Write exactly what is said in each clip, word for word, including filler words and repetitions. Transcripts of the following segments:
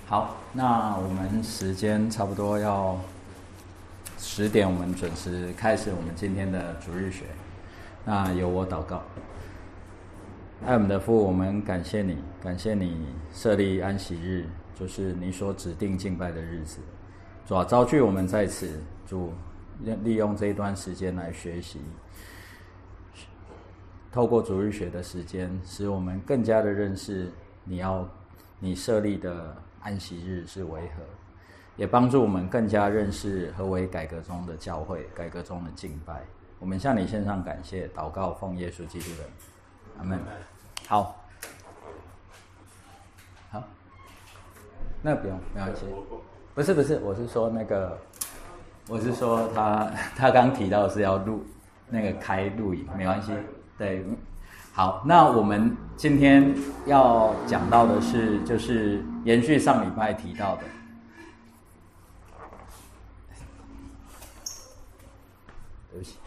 好，那我们时间差不多要十点，我们准时开始我们今天的主日学。那由我祷告。爱我们的父，我们感谢你，感谢你设立安息日，就是你所指定敬拜的日子。主啊，召聚我们在此，主利用这一段时间来学习，透过主日学的时间，使我们更加的认识你要你设立的安息日是为何，也帮助我们更加认识何为改革中的教会，改革中的敬拜。我们向你献上感谢，祷告奉耶稣基督的名，阿们。好，好，那不用，没关系。不是不是，我是说那个，我是说他他刚提到是要录那个开录影，没关系。对，好，那我们今天要讲到的是，就是延续上礼拜提到的。对不起。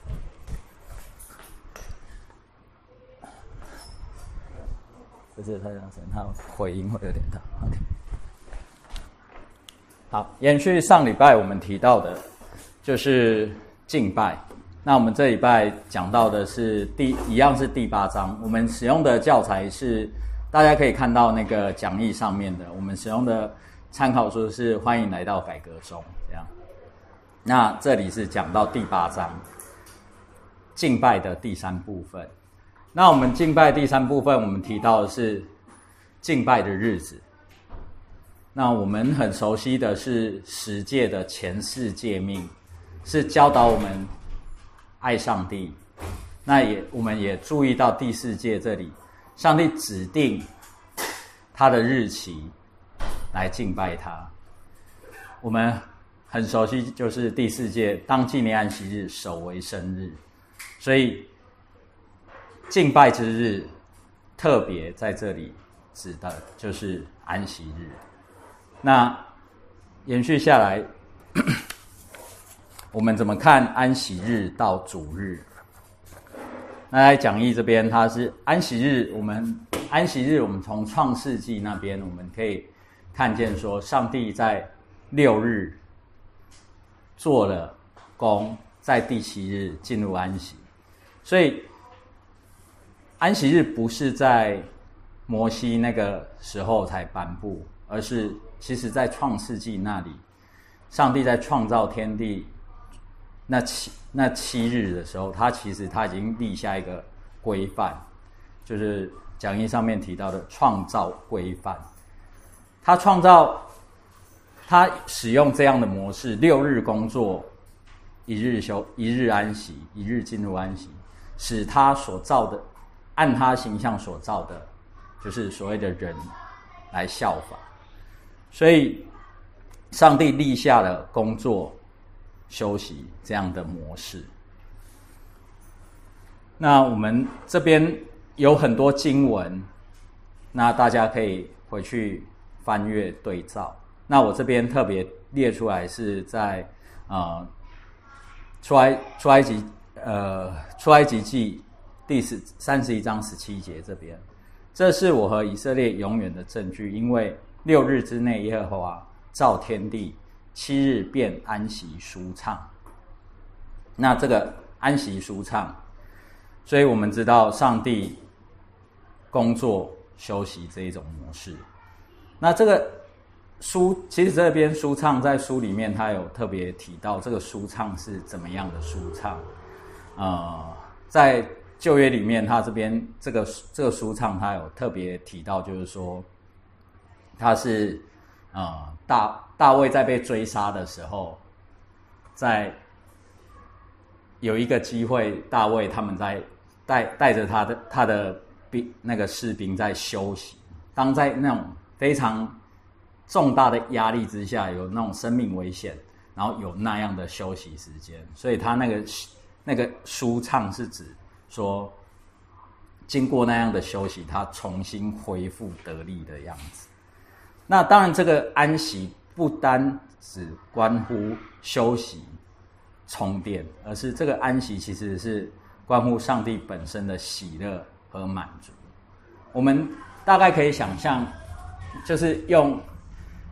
不是太大声，它回音会有点大。OK， 好，延续上礼拜我们提到的，就是敬拜。那我们这礼拜讲到的是第一样是第八章，我们使用的教材是大家可以看到那个讲义上面的，我们使用的参考书是欢迎来到改革中这样。那这里是讲到第八章，敬拜的第三部分。那我们敬拜第三部分，我们提到的是敬拜的日子。那我们很熟悉的是十诫的前四诫命，是教导我们爱上帝。那也我们也注意到第四诫这里，上帝指定他的日期来敬拜他。我们很熟悉，就是第四诫，当纪念安息日，守为生日。所以敬拜之日特别在这里指的就是安息日。那延续下来我们怎么看安息日到主日？那在讲义这边，它是安息日，我们安息日我们从创世纪那边我们可以看见说，上帝在六日做了工，在第七日进入安息。所以安息日不是在摩西那个时候才颁布，而是其实在创世纪那里，上帝在创造天地那七那七日的时候，他其实他已经立下一个规范，就是讲义上面提到的创造规范。他创造，他使用这样的模式，六日工作，一日休，一日安息，一日进入安息，使他所造的，按他形象所造的，就是所谓的人来效法。所以上帝立下了工作休息这样的模式。那我们这边有很多经文，那大家可以回去翻阅对照。那我这边特别列出来是在呃出埃出埃及呃出埃及记第三十一章十七节这边，这是我和以色列永远的证据，因为六日之内耶和华造天地，七日便安息舒畅。那这个安息舒畅，所以我们知道上帝工作休息这一种模式。那这个舒，其实这边舒畅在书里面他有特别提到这个舒畅是怎么样的舒畅。呃，在旧约里面，他这边这个这个舒畅他有特别提到，就是说他是呃大大卫在被追杀的时候，在有一个机会，大卫他们在带带着他的他的兵那个士兵在休息，当在那种非常重大的压力之下，有那种生命危险，然后有那样的休息时间，所以他那个那个舒畅是指说，经过那样的休息，他重新恢复得力的样子。那当然，这个安息不单只关乎休息、充电，而是这个安息其实是关乎上帝本身的喜乐和满足。我们大概可以想象，就是用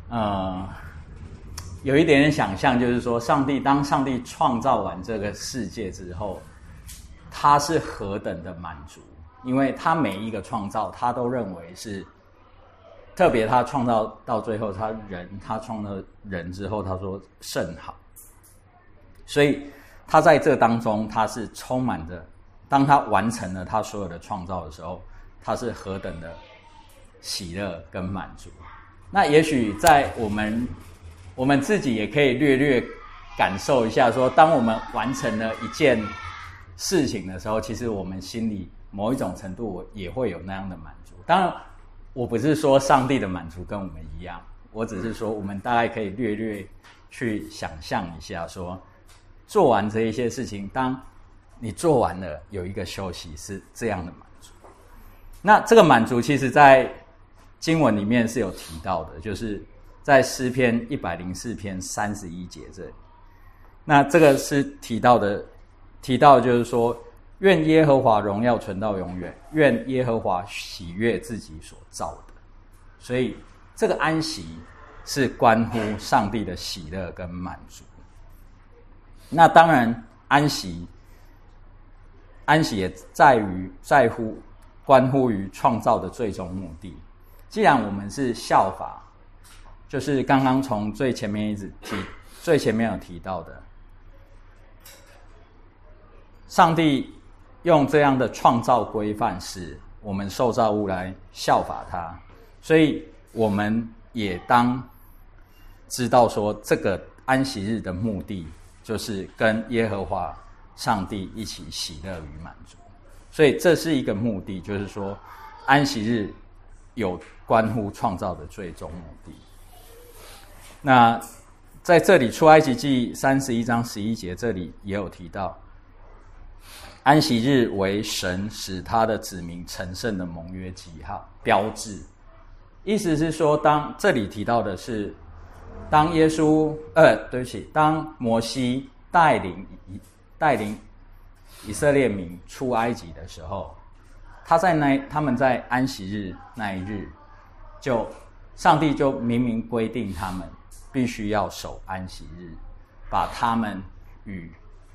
呃有一点点想象，就是说上帝当上帝创造完这个世界之后，他是何等的满足，因为他每一个创造他都认为是特别，他创造到最后他人他创造人之后他说甚好，所以他在这当中他是充满着，当他完成了他所有的创造的时候，他是何等的喜乐跟满足。那也许在我们我们自己也可以略略感受一下说，当我们完成了一件事情的时候，其实我们心里某一种程度也会有那样的满足。当然我不是说上帝的满足跟我们一样，我只是说我们大概可以略略去想象一下说，做完这一些事情，当你做完了有一个休息，是这样的满足。那这个满足其实在经文里面是有提到的，就是在诗篇一百零四篇三十一节这里。那这个是提到的，提到的就是说，愿耶和华荣耀存到永远，愿耶和华喜悦自己所造的。所以这个安息是关乎上帝的喜乐跟满足。那当然安息安息也在于在乎关乎于创造的最终目的。既然我们是效法，就是刚刚从最前面一直提最前面有提到的，上帝用这样的创造规范使我们受造物来效法他，所以我们也当知道说，这个安息日的目的就是跟耶和华上帝一起喜乐与满足。所以这是一个目的，就是说安息日有关乎创造的最终目的。那在这里出埃及记三十一章十一节这里也有提到，安息日为神使他的子民成圣的盟约记号标志。意思是说，当这里提到的是当耶稣呃对不起当摩西带领带领以色列民出埃及的时候，他在那他们在安息日那一日，就上帝就明明规定他们必须要守安息日，把他们与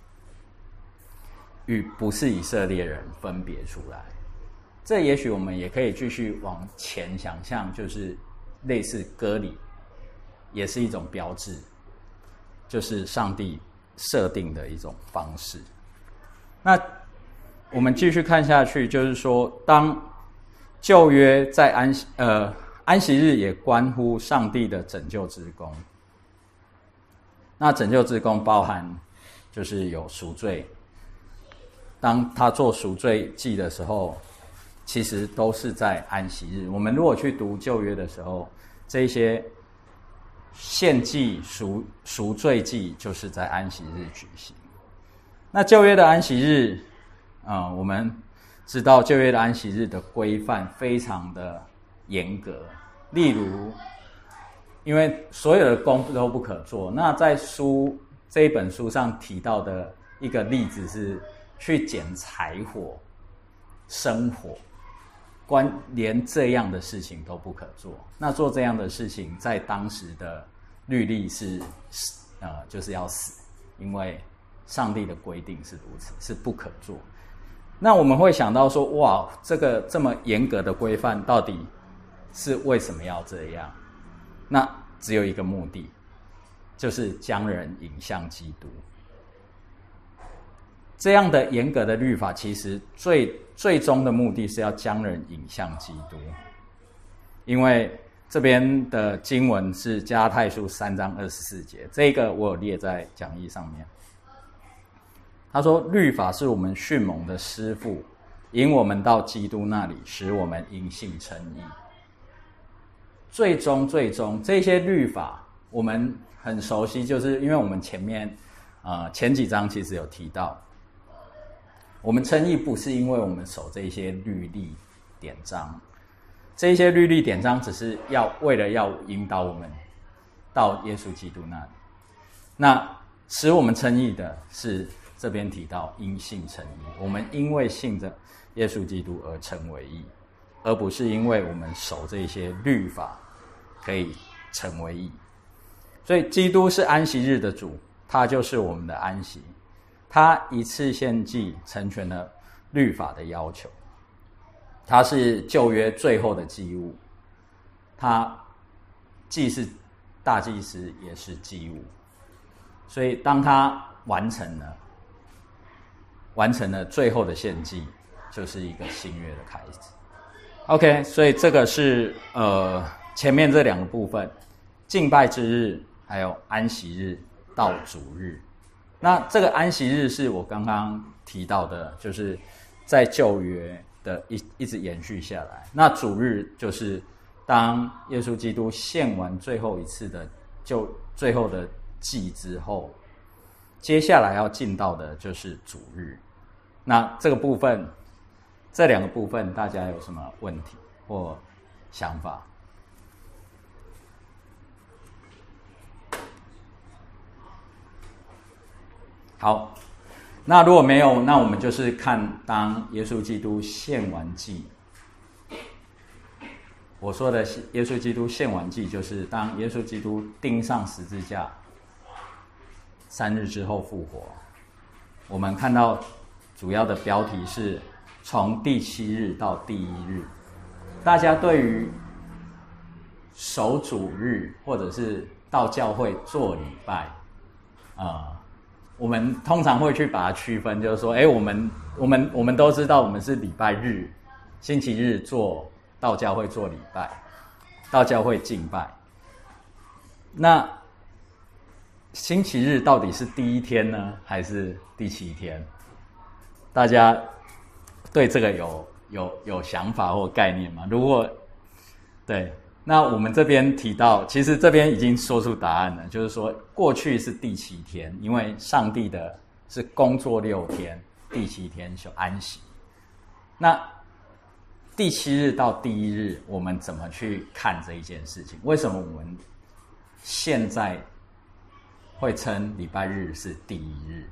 与不是以色列人分别出来。这也许我们也可以继续往前想象，就是类似割礼也是一种标志，就是上帝设定的一种方式。那我们继续看下去，就是说当旧约在安呃安息日也关乎上帝的拯救之功。那拯救之功包含就是有赎罪，当他做赎罪祭的时候，其实都是在安息日。我们如果去读旧约的时候，这些献祭赎赎罪祭就是在安息日举行。那旧约的安息日，呃，我们知道旧约的安息日的规范非常的严格，例如因为所有的工都不可做。那在书这一本书上提到的一个例子是去捡柴火生火，关连这样的事情都不可做。那做这样的事情在当时的律例是呃就是要死，因为上帝的规定是如此，是不可做。那我们会想到说，哇，这个这么严格的规范到底是为什么要这样？那只有一个目的，就是将人引向基督。这样的严格的律法其实最最终的目的是要将人引向基督。因为这边的经文是加拉太书三章二十四节，这个我有列在讲义上面。他说，律法是我们训蒙的师父，引我们到基督那里，使我们因信称义。最终最终这些律法我们很熟悉，就是因为我们前面呃前几章其实有提到，我们称义不是因为我们守这些律例典章，这些律例典章只是要为了要引导我们到耶稣基督那里。那使我们称义的是这边提到因信称义，我们因为信着耶稣基督而成为义，而不是因为我们守这些律法可以成为义。所以基督是安息日的主，他就是我们的安息，他一次献祭成全了律法的要求，他是旧约最后的祭物，他既是大祭司也是祭物，所以当他完成了完成了最后的献祭，就是一个新约的开始。 OK， 所以这个是呃前面这两个部分，敬拜之日还有安息日到主日。那这个安息日是我刚刚提到的，就是在旧约的一一直延续下来。那主日就是当耶稣基督献完最后一次的就最后的祭之后，接下来要进到的就是主日。那这个部分，这两个部分大家有什么问题或想法？好，那如果没有，那我们就是看当耶稣基督献完祭。我说的耶稣基督献完祭，就是当耶稣基督钉上十字架，三日之后复活。我们看到主要的标题是从第七日到第一日。大家对于守主日或者是到教会做礼拜，呃，我们通常会去把它区分，就是说，哎，我们我们我们都知道，我们是礼拜日、星期日做到教会做礼拜，到教会敬拜。那星期日到底是第一天呢，还是第七天？大家对这个有有有想法或概念吗？如果对，那我们这边提到，其实这边已经说出答案了，就是说过去是第七天，因为上帝的是工作六天，第七天就安息。那第七日到第一日，我们怎么去看这一件事情？为什么我们现在会称礼拜日是第一日？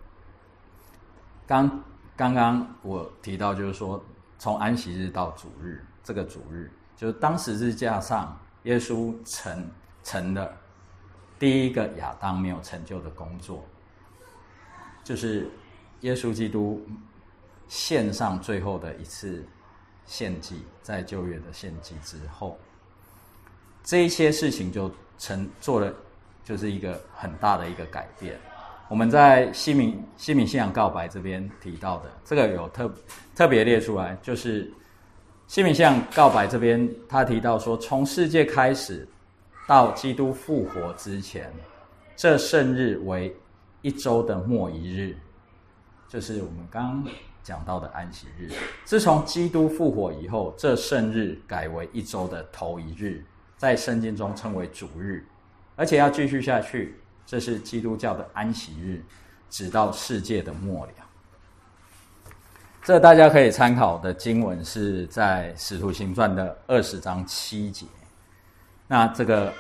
刚刚刚我提到，就是说从安息日到主日，这个主日就是当十字架上耶稣成成了第一个亚当没有成就的工作，就是耶稣基督献上最后的一次献祭，在旧约的献祭之后，这一些事情就成做了，就是一个很大的一个改变。我们在西敏西敏信仰告白这边提到的，这个有特特别列出来，就是西敏信仰告白这边他提到说，从世界开始到基督复活之前，这圣日为一周的末一日，就是我们刚刚讲到的安息日。自从基督复活以后，这圣日改为一周的头一日，在圣经中称为主日，而且要继续下去，这是基督教的安息日，直到世界的末了。这大家可以参考的经文是在使徒行传的二十章七节。那这个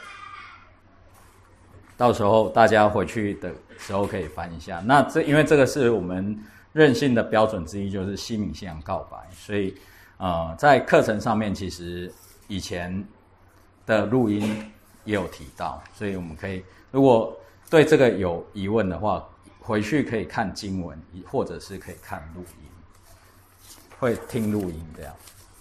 到时候大家回去的时候可以翻一下。那这因为这个是我们认信的标准之一，就是西敏信仰告白，所以呃，在课程上面其实以前的录音也有提到，所以我们可以如果对这个有疑问的话，回去可以看经文，或者是可以看录音，会听录音这样。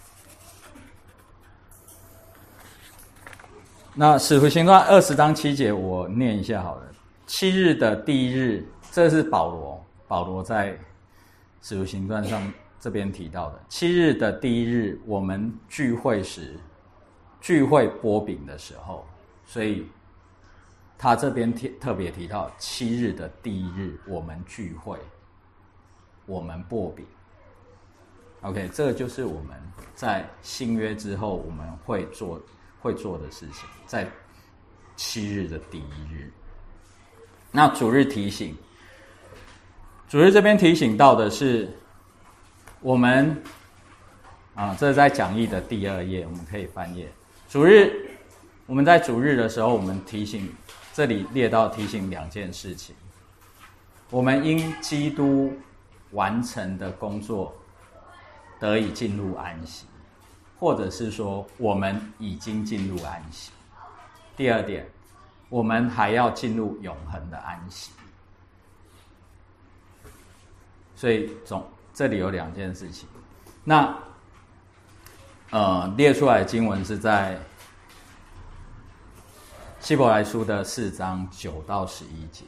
那使徒行传二十章七节，我念一下好了。七日的第一日，这是保罗，保罗在使徒行传上这边提到的。七日的第一日，我们聚会时，聚会擘饼的时候，所以他这边特别提到七日的第一日，我们聚会，我们擘饼。OK， 这个就是我们在新约之后我们会做会做的事情，在七日的第一日。那主日提醒，主日这边提醒到的是我们啊，这是在讲义的第二页，我们可以翻页。主日，我们在主日的时候，我们提醒，这里列到提醒两件事情：我们因基督完成的工作得以进入安息，或者是说我们已经进入安息。 第二点，我们还要进入永恒的安息。所以总这里有两件事情。那呃列出来的经文是在希伯来书的四章九到十一节，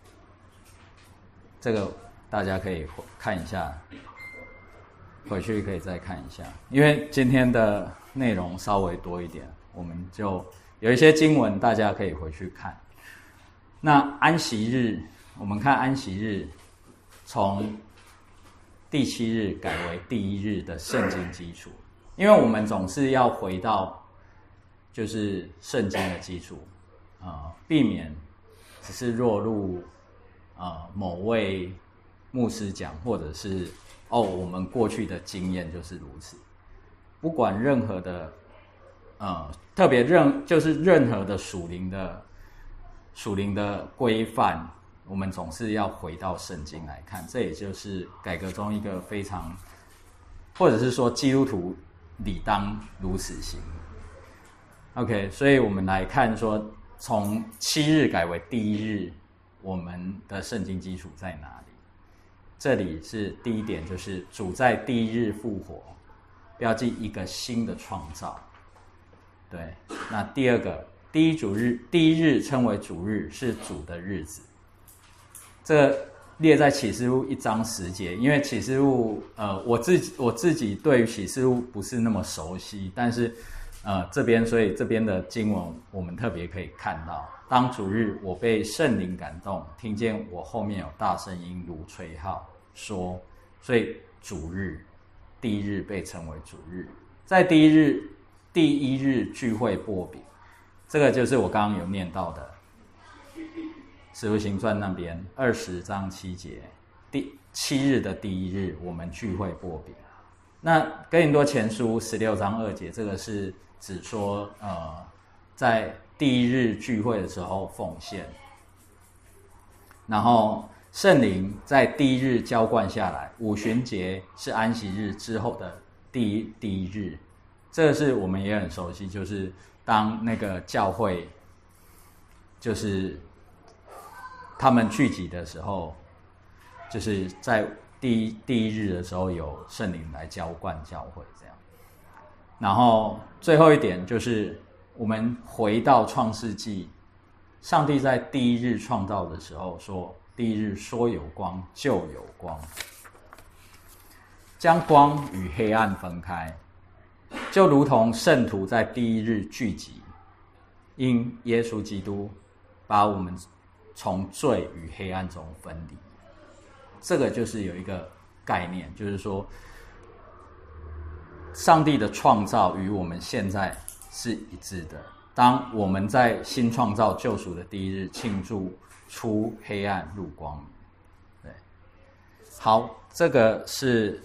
这个大家可以看一下，回去可以再看一下，因为今天的内容稍微多一点，我们就有一些经文大家可以回去看。那安息日，我们看安息日从第七日改为第一日的圣经基础，因为我们总是要回到就是圣经的基础，呃，避免只是落入呃某位牧师讲，或者是哦我们过去的经验就是如此。不管任何的呃特别任就是任何的属灵的属灵的规范，我们总是要回到圣经来看，这也就是改革中一个非常，或者是说基督徒理当如此行。OK， 所以我们来看说，从七日改为第一日，我们的圣经基础在哪里？这里是第一点，就是主在第一日复活，标记一个新的创造。对，那第二个，第一主日，第一日称为主日，是主的日子。这个列在启示录一章十节，因为启示录，呃，我自己我自己对于启示录不是那么熟悉，但是，呃，这边所以这边的经文我们特别可以看到，当主日，我被圣灵感动，听见我后面有大声音如吹号说，所以主日，第一日被称为主日，在第一日第一日聚会擘饼，这个就是我刚刚有念到的。使徒行传那边二十章七节，第七日的第一日，我们聚会擘饼。那哥林多前书十六章二节，这个是指说，呃，在第一日聚会的时候奉献，然后圣灵在第一日浇灌下来，五旬节是安息日之后的第一第一日，这个是我们也很熟悉，就是当那个教会就是他们聚集的时候，就是在第一第一日的时候有圣灵来浇灌教会这样。然后最后一点就是我们回到创世纪，上帝在第一日创造的时候说，第一日说有光就有光，将光与黑暗分开，就如同圣徒在第一日聚集，因耶稣基督把我们从罪与黑暗中分离。这个就是有一个概念，就是说上帝的创造与我们现在是一致的。当我们在新创造救赎的第一日庆祝出黑暗入光明。对，好，这个是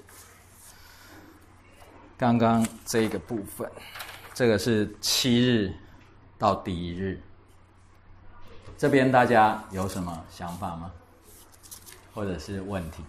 刚刚这个部分，这个是七日到第一日。这边大家有什么想法吗？或者是问题？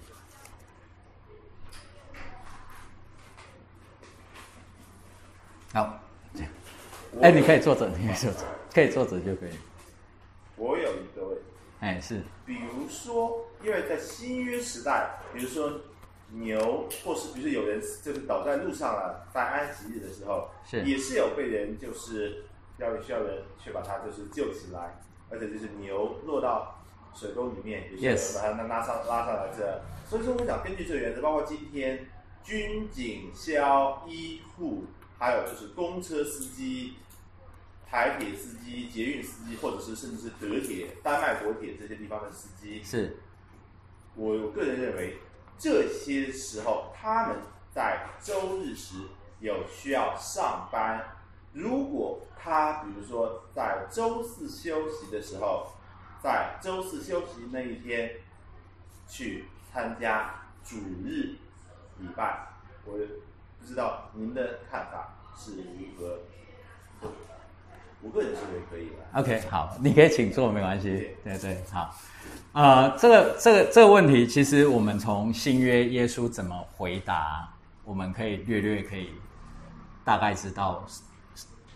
好，哎，你可以坐着，你可以坐着，可以坐着就可以。 我有一个问题， 哎，是， 比如说，因为在新约时代，比如说牛，或是比如说有人就是倒在路上了，在安息日的时候， 是也是有被人就是要需要人去把它就是救起来。而且就是牛落到水沟里面，也是把它拉上拉上来这。所以说，我想根据这个原则，包括今天军警消医护，还有就是公车司机、台铁司机、捷运司机，或者是甚至是德铁、丹麦国铁这些地方的司机， 是我个人认为，这些时候他们在周日时有需要上班。如果他比如说在周四休息的时候，在周四休息那一天去参加主日礼拜，我不知道您的看法是如何？我个人认为可以的。 OK， 好，你可以请坐，没关系。对对，好。呃，这个这个这个问题，其实我们从新约耶稣怎么回答，我们可以略略可以大概知道。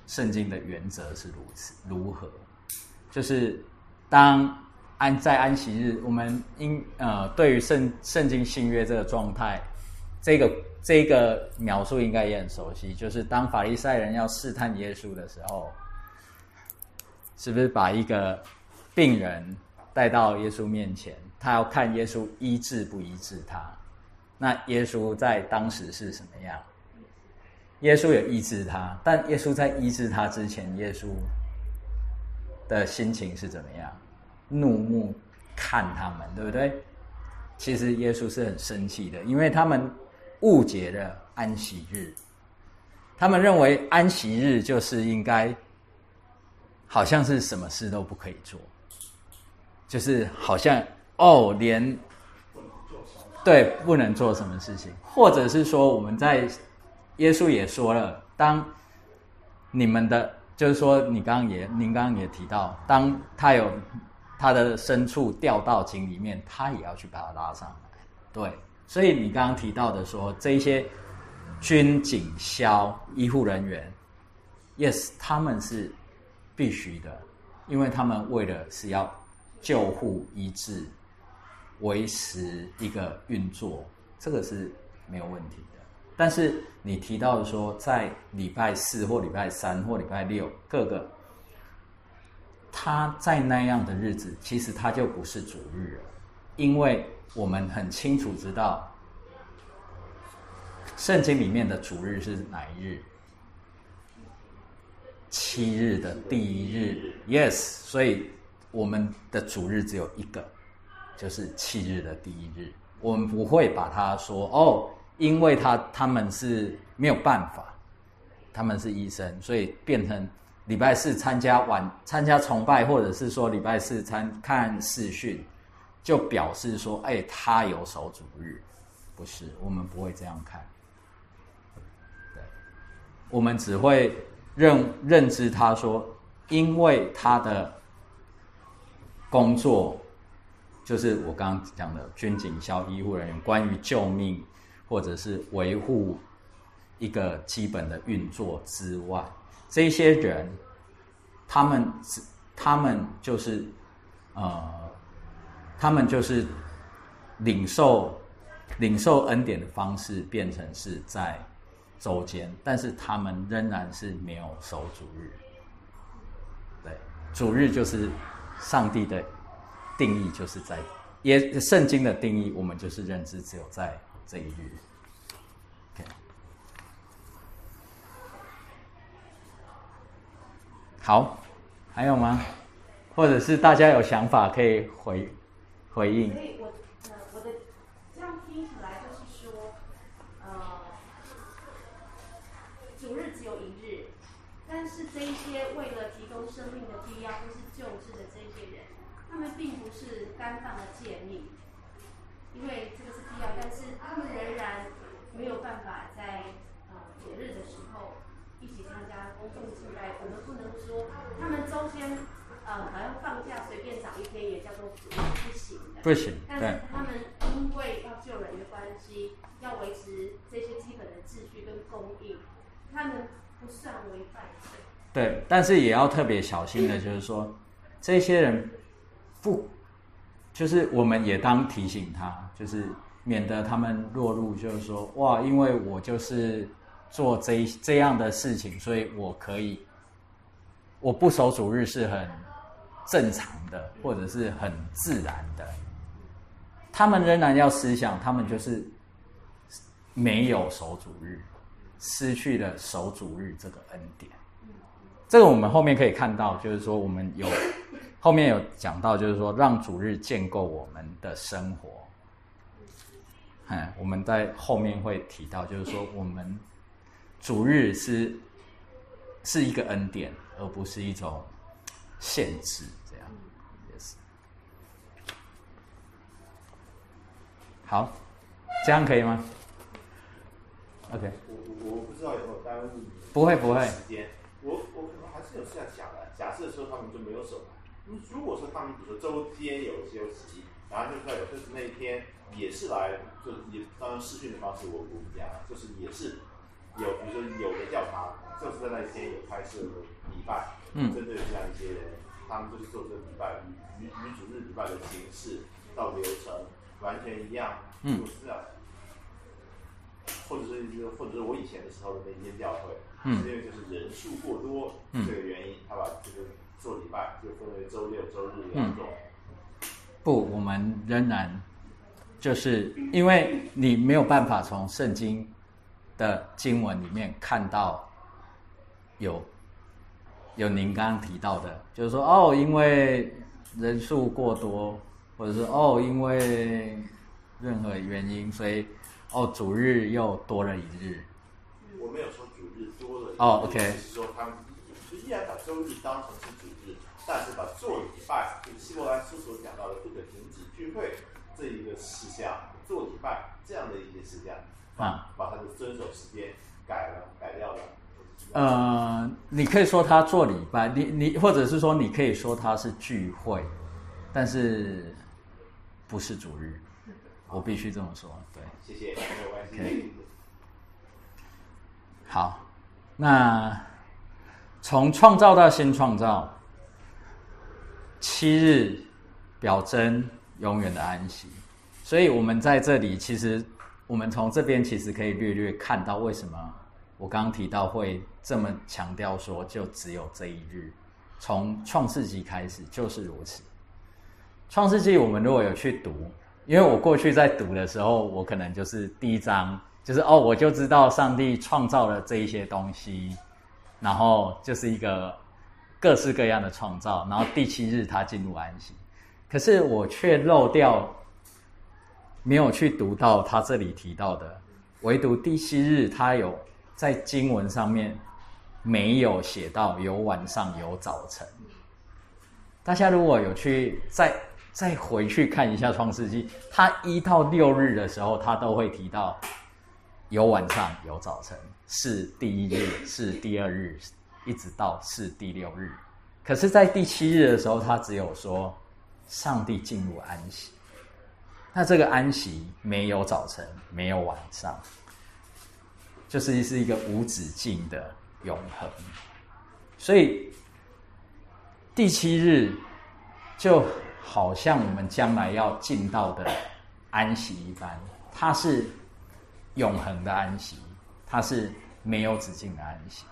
圣经的原则是如此如何？就是当安在安息日，我们应呃对于圣圣经新约这个状态，这个这个描述应该也很熟悉。就是当法利赛人要试探耶稣的时候，是不是把一个病人带到耶稣面前，他要看耶稣医治不医治他？那耶稣在当时是什么样？耶稣有医治他，但耶稣在医治他之前，耶稣的心情是怎么样？怒目看他们，对不对？其实耶稣是很生气的，因为他们误解了安息日，他们认为安息日就是应该好像是什么事都不可以做，就是好像哦连对不能做什么事情，或者是说我们在耶稣也说了，当你们的就是说你刚刚也您刚刚也提到，当他有他的牲畜掉到井里面，他也要去把它拉上来。对，所以你刚刚提到的说这一些军警消医护人员 yes 他们是必须的，因为他们为了是要救护医治维持一个运作，这个是没有问题的。但是你提到的说在礼拜四或礼拜三或礼拜六各个他在那样的日子，其实他就不是主日了，因为我们很清楚知道圣经里面的主日是哪一日？七日的第一日 yes 所以我们的主日只有一个，就是七日的第一日。我们不会把它说哦，因为他他们是没有办法，他们是医生，所以变成礼拜四参加晚参加崇拜，或者是说礼拜四参看视讯，就表示说，哎，他有守主日。不是，我们不会这样看。对，我们只会认认知他说，因为他的工作就是我刚刚讲的军警消医护人员，关于救命或者是维护一个基本的运作之外，这些人他们他们就是呃他们就是领受领受恩典的方式变成是在周间，但是他们仍然是没有守主日。对，主日就是上帝的定义，就是在也圣经的定义，我们就是认知只有在这一日。Okay. 好，还有吗？或者是大家有想法可以回回应。 所以我呃我的这样听起来就是说，呃，主日只有一日，但是这一些为了提供生命的必要或是救治的这些人，他们并不是单方的诫命，因为这个是必要，但是他们仍然没有办法在呃节日的时候一起参加公众敬拜。我们不能说他们周间呃好像放假随便找一天也叫做主日，不行的。 不行。 但是他们因为要救人的关系，要维持这些基本的秩序跟供应，他们不算违犯罪。 对，但是也要特别小心的，就是说这些人不，就是我们也当提醒他，就是免得他们落入就是说哇，因为我就是做这这样的事情，所以我可以，我不守主日是很正常的，或者是很自然的。他们仍然要思想，他们就是没有守主日，失去了守主日这个恩典。这个我们后面可以看到，就是说我们有后面有讲到，就是说让主日建构我们的生活。嗯，我们在后面会提到，就是说我们主日是是一个恩典，而不是一种限制，这样也是。好，这样可以吗 ？OK。 我我不知道有没有耽误你。 不会不会。 时间，我我可能还是有这样想的。假设说他们就没有守，如果说他们比如说周间有休息，然后就是有就是那一天也是来，就也当然视讯的方式我我不讲了，就是也是有比如说有的教堂就是在那一天有开设礼拜， 嗯， 针对这样一些人，他们就是做这个礼拜与与与主日礼拜的形式到流程完全一样， 嗯， 就是啊，或者是或者是我以前的时候的那间教会， 嗯， 是因为就是人数过多，嗯，这个原因，他把这个做礼拜就分为周六、周日两种。 嗯、不，我们仍然就是因为你没有办法从圣经的经文里面看到有有您刚刚提到的，就是说哦，因为人数过多，或者是哦，因为任何原因，所以哦主日又多了一日。 我没有说主日多了一日， 哦 ，OK， 是说他们就依然把周日当成是主日，但是把做礼拜，就是希伯来书所讲到的不可停止聚会这一个事项，做礼拜这样的一些事项，啊，把他的遵守时间改了，改掉了。 呃，你可以说他做礼拜，你你或者是说你可以说他是聚会，但是不是主日，我必须这么说。对， 谢谢，没有关系。 Okay. 好，那从创造到新创造，七日表征永远的安息，所以我们在这里其实我们从这边其实可以略略看到为什么我刚刚提到会这么强调说就只有这一日，从创世纪开始就是如此。创世纪我们如果有去读，因为我过去在读的时候，我可能就是第一章就是哦，我就知道上帝创造了这一些东西，然后就是一个各式各样的创造，然后第七日他进入安息。可是我却漏掉没有去读到他这里提到的，唯独第七日他有在经文上面没有写到有晚上有早晨。大家如果有去再再回去看一下创世纪，他一到六日的时候他都会提到有晚上有早晨，是第一日，是第二日，一直到是第六日。可是在第七日的时候他只有说上帝进入安息。那这个安息没有早晨，没有晚上，就是是一个无止境的永恒。所以第七日就好像我们将来要进到的安息一般，它是永恒的安息，它是没有止境的安息。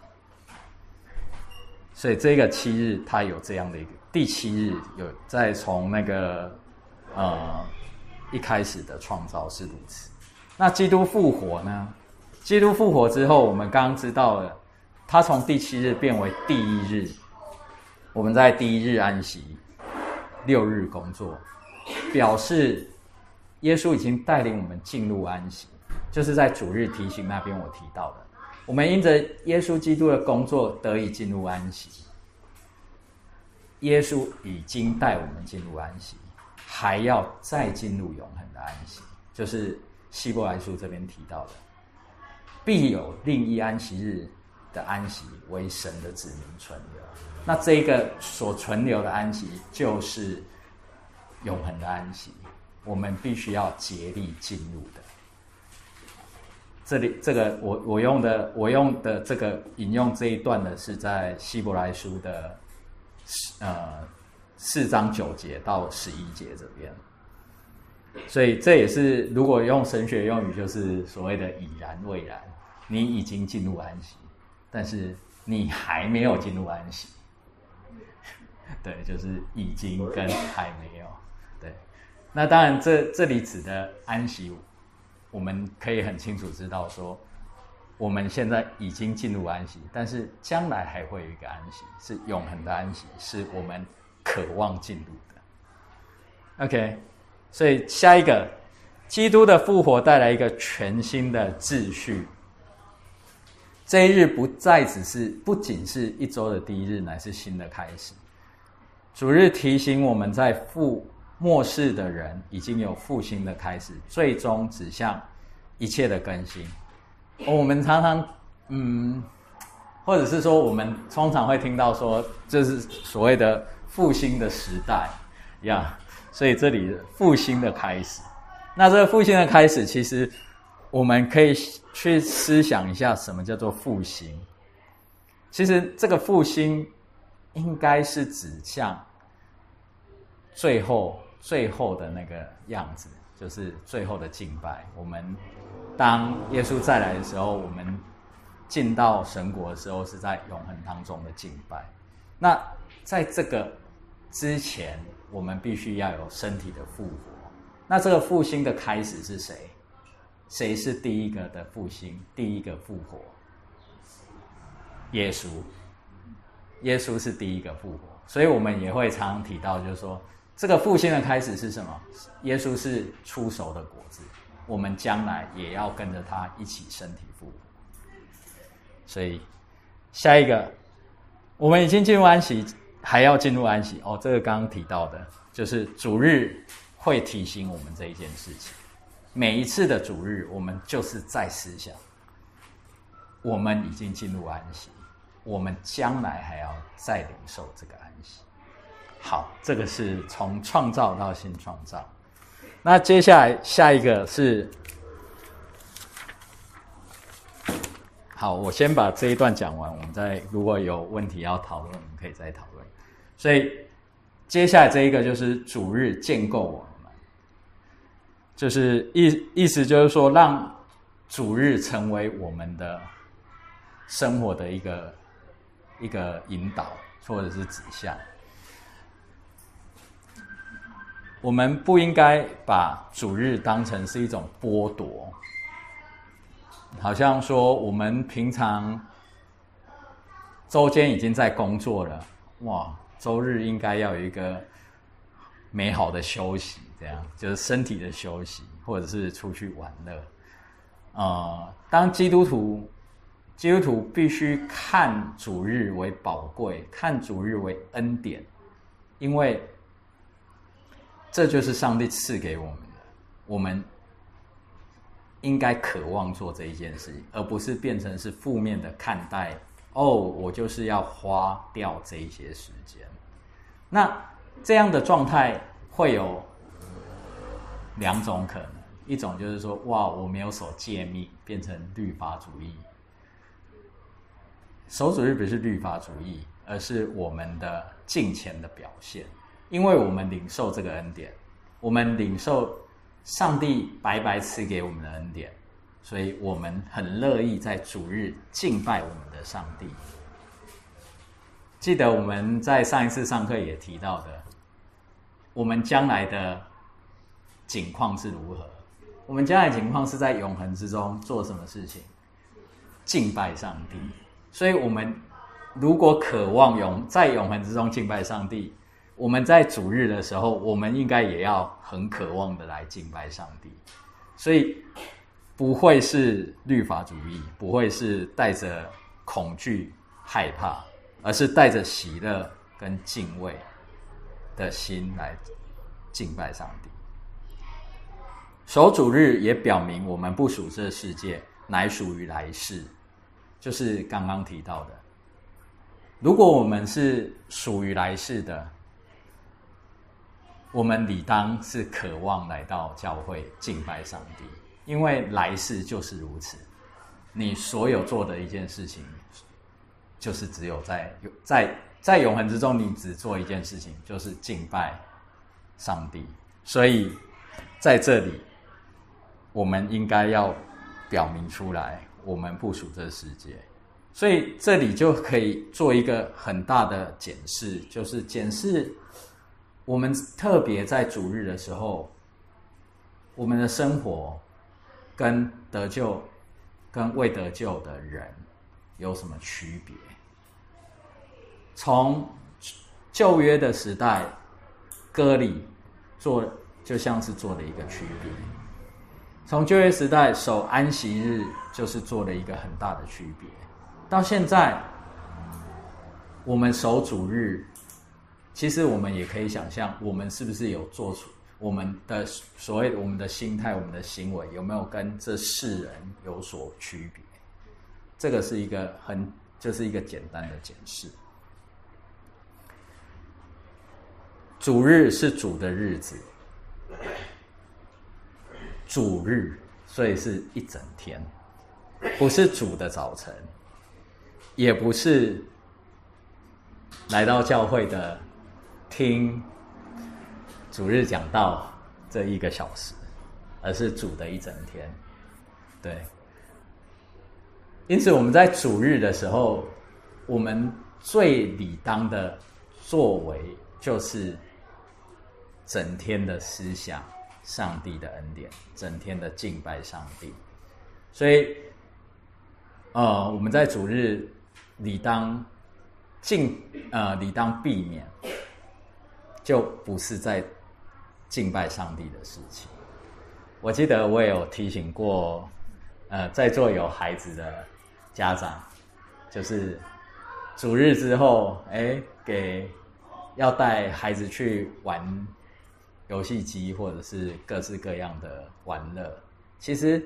所以这个七日它有这样的一个，第七日有再从那个呃一开始的创造是如此。那基督复活呢？基督复活之后，我们刚刚知道了，他从第七日变为第一日，我们在第一日安息，六日工作，表示耶稣已经带领我们进入安息，就是在主日提醒那边我提到的，我们因着耶稣基督的工作得以进入安息。耶稣已经带我们进入安息，还要再进入永恒的安息，就是希伯来书这边提到的，必有另一安息日的安息为神的子民存留。那这个所存留的安息就是永恒的安息，我们必须要竭力进入的。这里这个我我用的我用的这个引用这一段的是在希伯来书的呃四章九节到十一节这边，所以这也是如果用神学用语，就是所谓的已然未然，你已经进入安息，但是你还没有进入安息。对，就是已经跟还没有。对，那当然这这里指的安息，我们可以很清楚知道说，我们现在已经进入安息，但是将来还会有一个安息，是永恒的安息，是我们渴望进入的。OK， 所以下一个，基督的复活带来一个全新的秩序。这一日不再只是不仅是一周的第一日，乃是新的开始。主日提醒我们在复末世的人已经有复兴的开始，最终指向一切的更新。哦、我们常常嗯，或者是说我们通常会听到说，就是所谓的复兴的时代呀，所以这里复兴的开始。那这个复兴的开始，其实我们可以去思想一下什么叫做复兴。其实这个复兴应该是指向最后最后的那个样子，就是最后的敬拜。我们当耶稣再来的时候，我们进到神国的时候，是在永恒当中的敬拜。那在这个之前，我们必须要有身体的复活。那这个复兴的开始是谁？谁是第一个的复兴？第一个复活？耶稣。耶稣是第一个复活，所以我们也会常常提到，就是说这个复兴的开始是什么？耶稣是初熟的果子，我们将来也要跟着他一起身体复活。所以下一个，我们已经进入安息，还要进入安息哦。这个刚刚提到的，就是主日会提醒我们这一件事情。每一次的主日，我们就是在思想，我们已经进入安息。我们将来还要再领受这个安息。好，这个是从创造到新创造。那接下来下一个是，好，我先把这一段讲完，我们再如果有问题要讨论，我们可以再讨论。所以接下来这一个就是主日建构我们，就是意意思就是说，让主日成为我们的生活的一个。一个引导或者是指向，我们不应该把主日当成是一种剥夺，好像说我们平常周间已经在工作了，哇，周日应该要有一个美好的休息，这样就是身体的休息，或者是出去玩乐。呃，当基督徒。基督徒必须看主日为宝贵，看主日为恩典，因为这就是上帝赐给我们的。我们应该渴望做这一件事情，而不是变成是负面的看待。哦，我就是要花掉这一些时间。那这样的状态会有两种可能，一种就是说，哇，我没有守诫命，变成律法主义。守主日不是律法主义，而是我们的敬虔的表现。因为我们领受这个恩典，我们领受上帝白白赐给我们的恩典，所以我们很乐意在主日敬拜我们的上帝。记得我们在上一次上课也提到的，我们将来的景况是如何？我们将来的景况是在永恒之中做什么事情？敬拜上帝。所以我们如果渴望永在永恒之中敬拜上帝，我们在主日的时候，我们应该也要很渴望的来敬拜上帝。所以不会是律法主义，不会是带着恐惧害怕，而是带着喜乐跟敬畏的心来敬拜上帝。守主日也表明我们不属这世界，乃属于来世，就是刚刚提到的，如果我们是属于来世的，我们理当是渴望来到教会敬拜上帝，因为来世就是如此。你所有做的一件事情，就是只有在在在永恒之中，你只做一件事情，就是敬拜上帝。所以在这里，我们应该要表明出来，我们不属这世界。所以这里就可以做一个很大的检视，就是检视我们特别在主日的时候，我们的生活跟得救跟未得救的人有什么区别。从旧约的时代，割礼做就像是做了一个区别，从旧约时代守安息日就是做了一个很大的区别。到现在我们守主日，其实我们也可以想象，我们是不是有做出我们的所谓的我们的心态，我们的行为有没有跟这世人有所区别。这个是一个很就是一个简单的检视。主日是主的日子，主日所以是一整天，不是主的早晨，也不是来到教会的听主日讲道这一个小时，而是主的一整天。对，因此我们在主日的时候，我们最理当的作为就是整天的思想上帝的恩典，整天的敬拜上帝。所以呃，我们在主日理当敬呃理当避免，就不是在敬拜上帝的事情。我记得我也有提醒过呃在座有孩子的家长，就是主日之后哎给要带孩子去玩游戏机或者是各式各样的玩乐。其实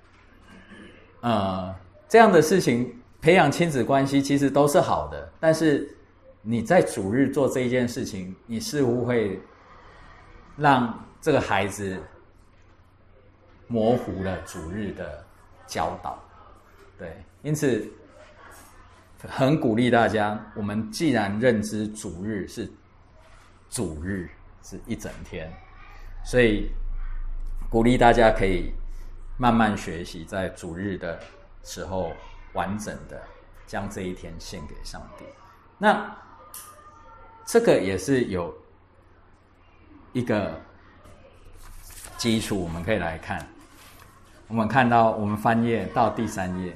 呃这样的事情培养亲子关系其实都是好的，但是你在主日做这一件事情，你似乎会让这个孩子模糊了主日的教导。对，因此很鼓励大家，我们既然认知主日是主日，是一整天，所以鼓励大家可以慢慢学习，在主日的时候完整的将这一天献给上帝。那这个也是有一个基础，我们可以来看。我们看到，我们翻页到第三页，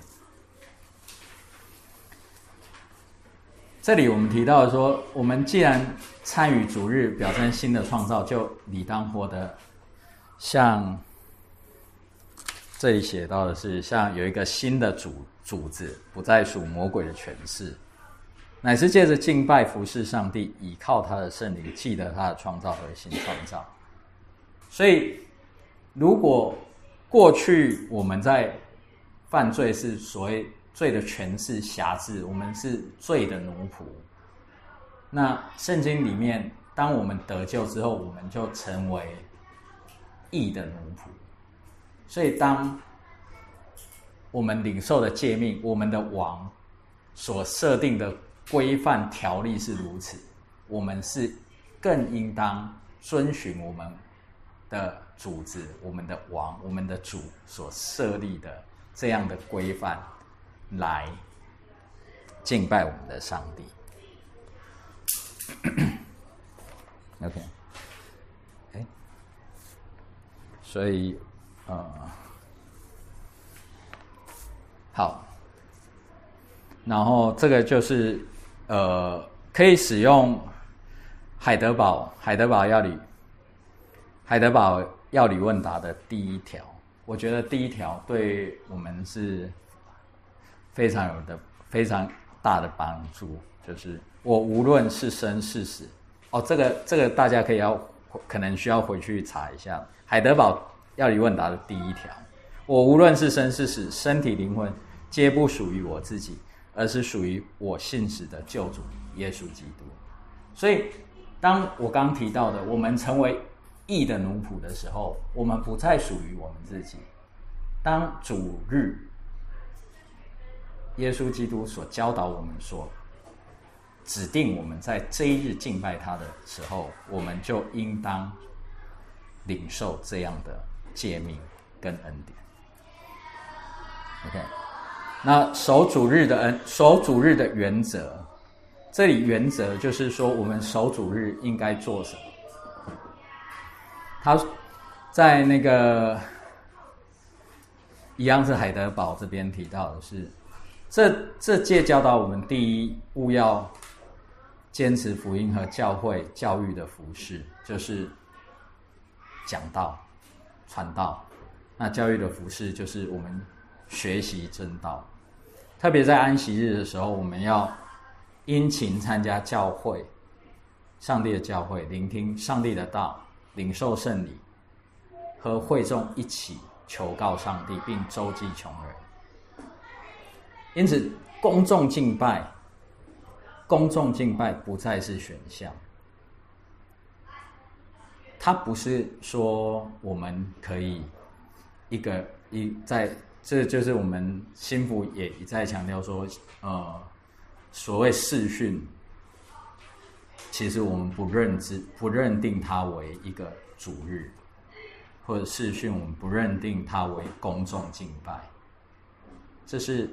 这里我们提到说，我们既然参与主日，表征新的创造，就理当活得像这里写到的是，像有一个新的主主子，不再属魔鬼的权势，乃是借着敬拜服侍上帝，倚靠他的圣灵，记得他的创造和新创造。所以如果过去我们在犯罪是所谓罪的权势辖制，我们是罪的奴仆。那圣经里面，当我们得救之后，我们就成为义的奴仆。所以当我们领受的诫命，我们的王所设定的规范条例是如此，我们是更应当遵循我们的主子，我们的王，我们的主所设立的这样的规范来敬拜我们的上帝。OK， okay. 所以呃，好，然后这个就是呃，可以使用海德堡海德堡要理海德堡要理问答的第一条。我觉得第一条对我们是非常有的非常大的帮助，就是我无论是生是死。哦，这个这个大家可以要可能需要回去查一下海德堡要理问答的第一条。我无论是生是死，身体灵魂皆不属于我自己，而是属于我信实的救主耶稣基督。所以当我刚提到的我们成为义的奴仆的时候，我们不再属于我们自己。当主日耶稣基督所教导我们说指定我们在这一日敬拜他的时候，我们就应当领受这样的诫命跟恩典。 OK， 那守主日的恩守主日的原则，这里原则就是说我们守主日应该做什么。他在那个一样是海德堡这边提到的是，这这届教导我们第一务要坚持福音和教会教育的服事，就是讲道传道。那教育的服事就是我们学习真道，特别在安息日的时候，我们要殷勤参加教会上帝的教会，聆听上帝的道，领受圣礼，和会众一起求告上帝，并周济穷人。因此公众敬拜公众敬拜不再是选项。它不是说我们可以一个一在，这就是我们心福也一再强调说，呃，所谓视讯，其实我们不认知、不认定它为一个主日，或者视讯我们不认定它为公众敬拜，这是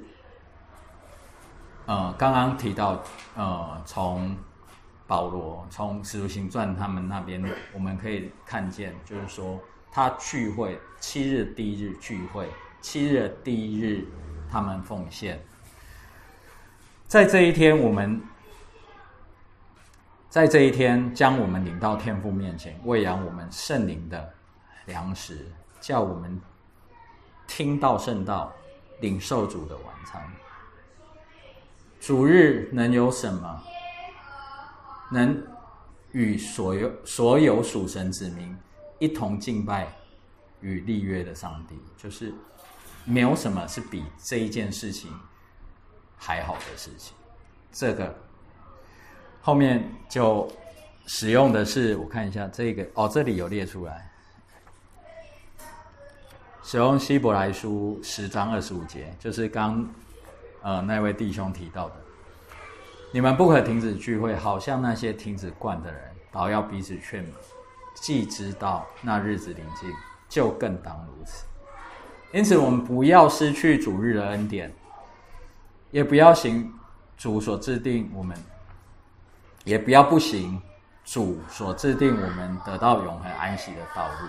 呃刚刚提到呃从保罗从使徒行传他们那边我们可以看见，就是说他聚会七日第一日聚会，七日第一日他们奉献，在这一天我们。在这一天，将我们领到天父面前，喂养我们圣灵的粮食，叫我们听到圣道，领受主的晚餐。主日能有什么？能与所有所有属神子民一同敬拜与立约的上帝，就是没有什么是比这一件事情还好的事情。这个。后面就使用的是，我看一下这个哦，这里有列出来，使用希伯来书十章二十五节，就是刚呃那位弟兄提到的，你们不可停止聚会，好像那些停止惯的人，倒要彼此劝勉，既知道那日子临近，就更当如此。因此，我们不要失去主日的恩典，也不要行主所制定我们。也不要不行主所制定我们得到永恒安息的道路。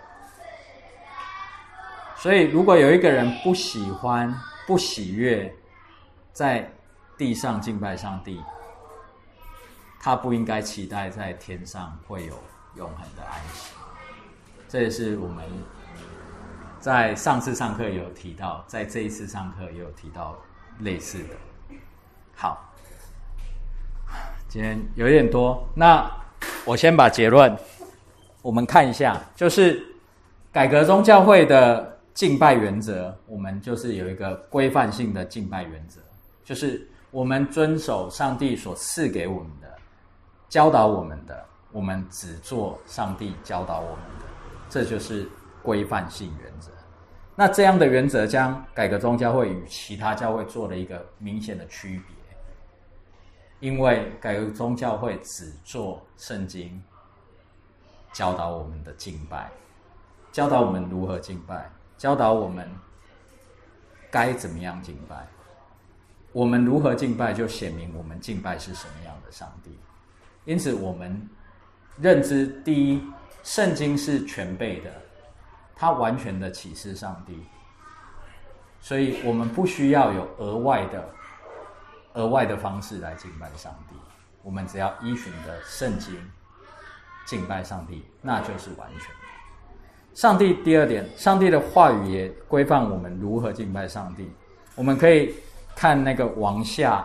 所以如果有一个人不喜欢不喜悦在地上敬拜上帝，他不应该期待在天上会有永恒的安息。这也是我们在上次上课也有提到，在这一次上课也有提到类似的。好，今天有一点多，那我先把结论我们看一下，就是改革宗教会的敬拜原则，我们就是有一个规范性的敬拜原则，就是我们遵守上帝所赐给我们的，教导我们的，我们只做上帝教导我们的，这就是规范性原则。那这样的原则将改革宗教会与其他教会做了一个明显的区别，因为改革宗教会只做圣经教导我们的敬拜，教导我们如何敬拜，教导我们该怎么样敬拜，我们如何敬拜就显明我们敬拜是什么样的上帝。因此我们认知，第一，圣经是全备的，它完全的启示上帝，所以我们不需要有额外的额外的方式来敬拜上帝，我们只要依循的圣经敬拜上帝，那就是完全的。上帝第二点，上帝的话语也规范我们如何敬拜上帝。我们可以看那个往下，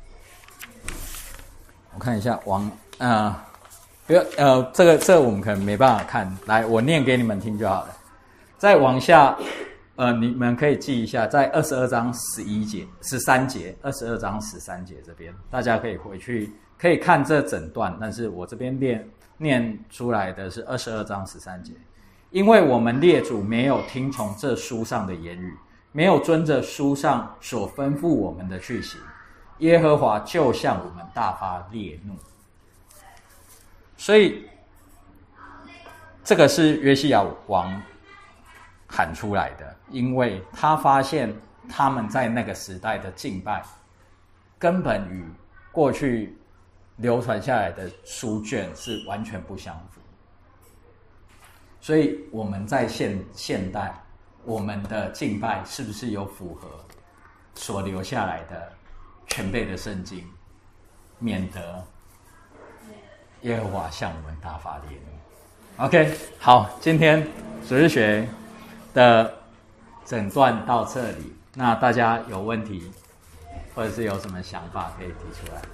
我看一下往呃，不要呃，这个这个我们可能没办法看，来我念给你们听就好了。再往下。呃，你们可以记一下，在二十二章十一节、十三节，二十二章十三节这边，大家可以回去可以看这整段，但是我这边念念出来的是二十二章十三节。因为我们列祖没有听从这书上的言语，没有遵着书上所吩咐我们的去行，耶和华就向我们大发烈怒。所以这个是约西亚王喊出来的，因为他发现他们在那个时代的敬拜根本与过去流传下来的书卷是完全不相符。所以我们在现现代，我们的敬拜是不是有符合所留下来的全备的圣经，免得耶和华向我们大发烈怒。 OK， 好，今天主日学的整段到这里，那大家有问题或者是有什么想法可以提出来。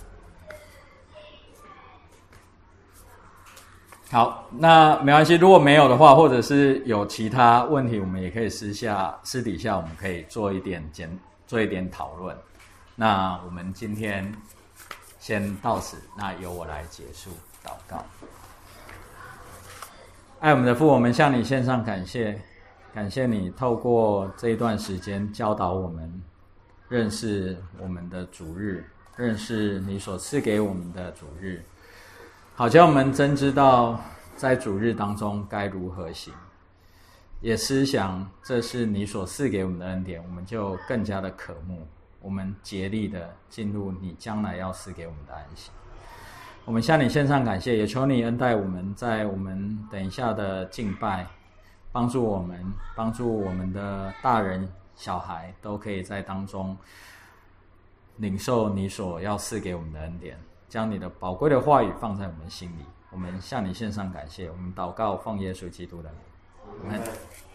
好，那没关系，如果没有的话，或者是有其他问题，我们也可以私下私底下我们可以做一点简做一点讨论。那我们今天先到此，那由我来结束祷告。爱我们的父，我们向你献上感谢， 感谢你透过这一段时间教导我们认识我们的主日，认识你所赐给我们的主日，好叫我们真知道在主日当中该如何行，也思想这是你所赐给我们的恩典，我们就更加的渴慕，我们竭力的进入你将来要赐给我们的安息。我们向你献上感谢，也求你恩待我们，在我们等一下的敬拜，帮助我们，帮助我们的大人小孩都可以在当中领受你所要赐给我们的恩典，将你的宝贵的话语放在我们心里。我们向你献上感谢，我们祷告奉耶稣基督的名，阿们。